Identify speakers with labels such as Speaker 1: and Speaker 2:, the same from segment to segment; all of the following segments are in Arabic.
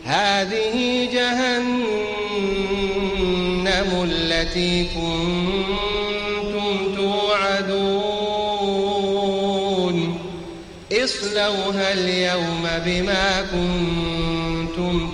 Speaker 1: هذه جهنم التي كنتم توعدون اصلوها اليوم بما كنتم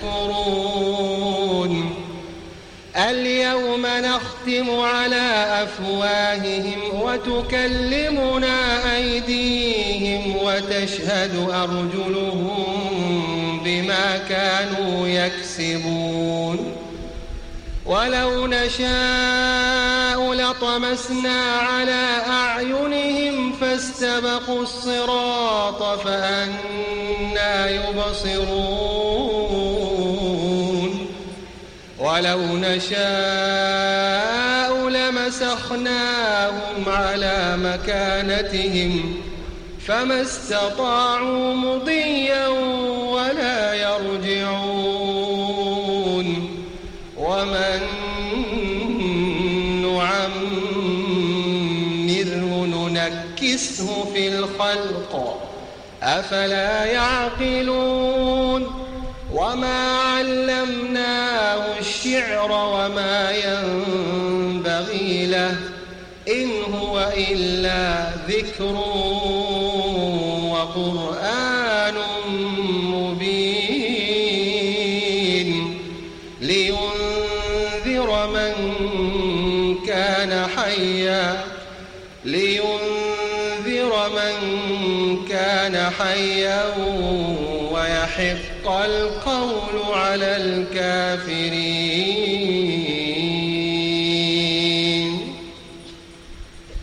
Speaker 1: تكفرون اليوم نختم على أفواههم وتكلمنا أيديهم وتشهد أرجلهم بما كانوا يكسبون ولو نشاء لطمسنا على أعينهم فاستبقوا الصراط فأنى يبصرون ولو نشاء لمسخناهم على مكانتهم فما استطاعوا مضيا ولا يرجعون ومن نعمره ننكسه في الخلق أفلا يعقلون وما علمناه الشعر وما ينبغي له إن هو إلا ذكر وقرآن مبين لينذر من كان حيا ويحق القول على الكافرين.